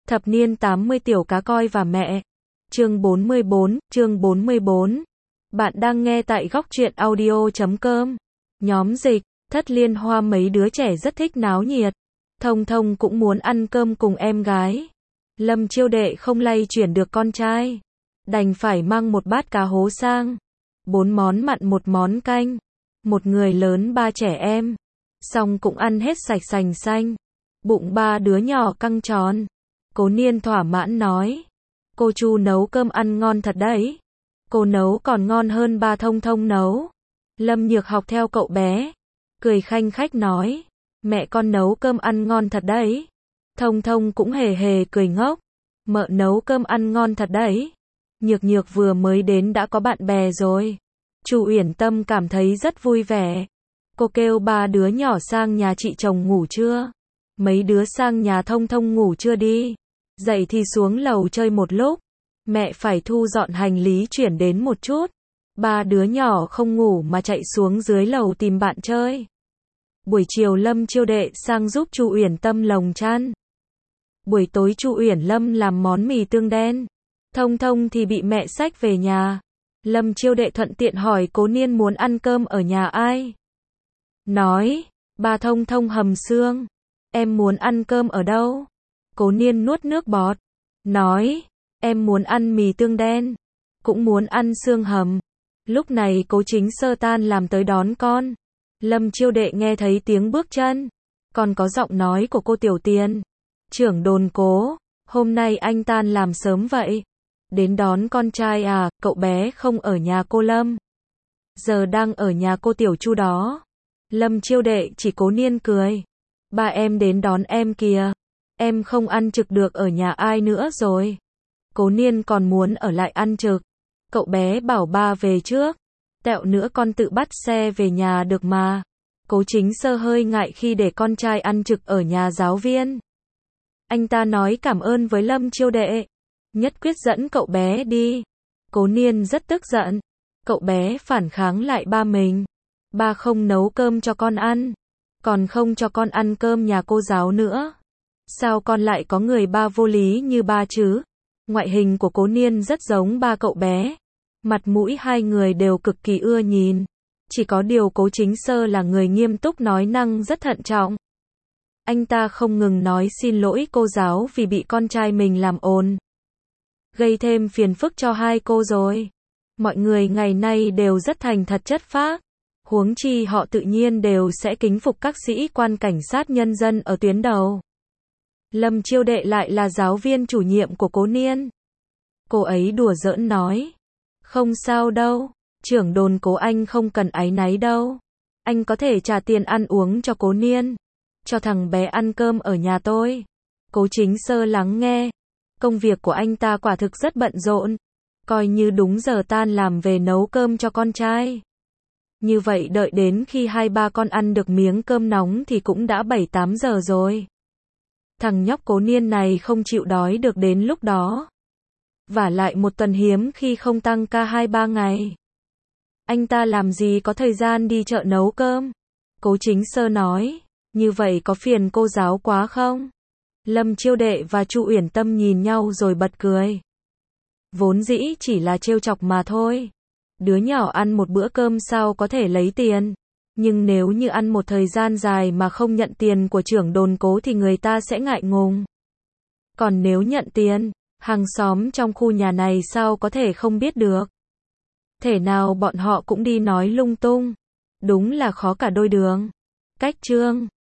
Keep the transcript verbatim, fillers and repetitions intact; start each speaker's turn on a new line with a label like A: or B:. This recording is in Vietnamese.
A: Thập niên tám mươi tiểu cá coi và mẹ. Chương bốn mươi bốn, chương bốn mươi bốn. Bạn đang nghe tại góc truyện audio chấm com. Nhóm dịch, thất liên hoa mấy đứa trẻ rất thích náo nhiệt. Thông Thông cũng muốn ăn cơm cùng em gái. Lâm Chiêu Đệ không lay chuyển được con trai. Đành phải mang một bát cá hố sang. Bốn món mặn một món canh. Một người lớn ba trẻ em. Xong cũng ăn hết sạch sành xanh. Bụng ba đứa nhỏ căng tròn. Cố Niên thỏa mãn nói. Cô Chu nấu cơm ăn ngon thật đấy. Cô nấu còn ngon hơn ba Thông Thông nấu. Lâm Nhược học theo cậu bé. Cười khanh khách nói. Mẹ con nấu cơm ăn ngon thật đấy. Thông Thông cũng hề hề cười ngốc. Mợ nấu cơm ăn ngon thật đấy. Nhược Nhược vừa mới đến đã có bạn bè rồi. Chu Uyển Tâm cảm thấy rất vui vẻ. Cô kêu ba đứa nhỏ sang nhà chị chồng ngủ chưa? Mấy đứa sang nhà Thông Thông ngủ chưa đi? Dậy thì xuống lầu chơi một lúc. Mẹ phải thu dọn hành lý chuyển đến một chút. Ba đứa nhỏ không ngủ mà chạy xuống dưới lầu tìm bạn chơi. Buổi chiều Lâm Chiêu Đệ sang giúp Chu Uyển Tâm lồng chăn. Buổi tối Chu Uyển Lâm làm món mì tương đen. Thông Thông thì bị mẹ xách về nhà. Lâm Chiêu Đệ thuận tiện hỏi Cố Niên muốn ăn cơm ở nhà ai. Nói, ba Thông Thông hầm xương. Em muốn ăn cơm ở đâu? Cố Niên nuốt nước bọt. Nói, em muốn ăn mì tương đen. Cũng muốn ăn xương hầm. Lúc này Cố Chính Sơ tan làm tới đón con. Lâm Chiêu Đệ nghe thấy tiếng bước chân. Còn có giọng nói của cô Tiểu Tiền. Trưởng đồn Cố, hôm nay anh tan làm sớm vậy. Đến đón con trai à, cậu bé không ở nhà cô Lâm. Giờ đang ở nhà cô Tiểu Chu đó. Lâm Chiêu Đệ chỉ Cố Niên cười. Ba em đến đón em kìa. Em không ăn trực được ở nhà ai nữa rồi. Cố Niên còn muốn ở lại ăn trực. Cậu bé bảo ba về trước. Tẹo nữa con tự bắt xe về nhà được mà. Cố Chính Sơ hơi ngại khi để con trai ăn trực ở nhà giáo viên. Anh ta nói cảm ơn với Lâm Chiêu Đệ. Nhất quyết dẫn cậu bé đi. Cố Niên rất tức giận. Cậu bé phản kháng lại ba mình. Ba không nấu cơm cho con ăn. Còn không cho con ăn cơm nhà cô giáo nữa. Sao con lại có người ba vô lý như ba chứ? Ngoại hình của Cố Niên rất giống ba cậu bé. Mặt mũi hai người đều cực kỳ ưa nhìn. Chỉ có điều Cố Chính Sơ là người nghiêm túc nói năng rất thận trọng. Anh ta không ngừng nói xin lỗi cô giáo vì bị con trai mình làm ồn. Gây thêm phiền phức cho hai cô rồi. Mọi người ngày nay đều rất thành thật chất phác. Huống chi họ tự nhiên đều sẽ kính phục các sĩ quan cảnh sát nhân dân ở tuyến đầu. Lâm Chiêu Đệ lại là giáo viên chủ nhiệm của Cố Niên. Cô ấy đùa giỡn nói. Không sao đâu, trưởng đồn Cố anh không cần áy náy đâu. Anh có thể trả tiền ăn uống cho Cố Niên. Cho thằng bé ăn cơm ở nhà tôi. Cố Chính Sơ lắng nghe. Công việc của anh ta quả thực rất bận rộn. Coi như đúng giờ tan làm về nấu cơm cho con trai. Như vậy đợi đến khi hai ba con ăn được miếng cơm nóng thì cũng đã bảy tám giờ rồi. Thằng nhóc Cố Niên này không chịu đói được đến lúc đó. Vả lại một tuần hiếm khi không tăng ca hai ba ngày. Anh ta làm gì có thời gian đi chợ nấu cơm. Cố Chính Sơ nói, như vậy có phiền cô giáo quá không? Lâm Chiêu Đệ và Chu Uyển Tâm nhìn nhau rồi bật cười. Vốn dĩ chỉ là trêu chọc mà thôi. Đứa nhỏ ăn một bữa cơm sao có thể lấy tiền. Nhưng nếu như ăn một thời gian dài mà không nhận tiền của trưởng đồn Cố thì người ta sẽ ngại ngùng. Còn nếu nhận tiền, hàng xóm trong khu nhà này sao có thể không biết được. Thể nào bọn họ cũng đi nói lung tung. Đúng là khó cả đôi đường. Cách chương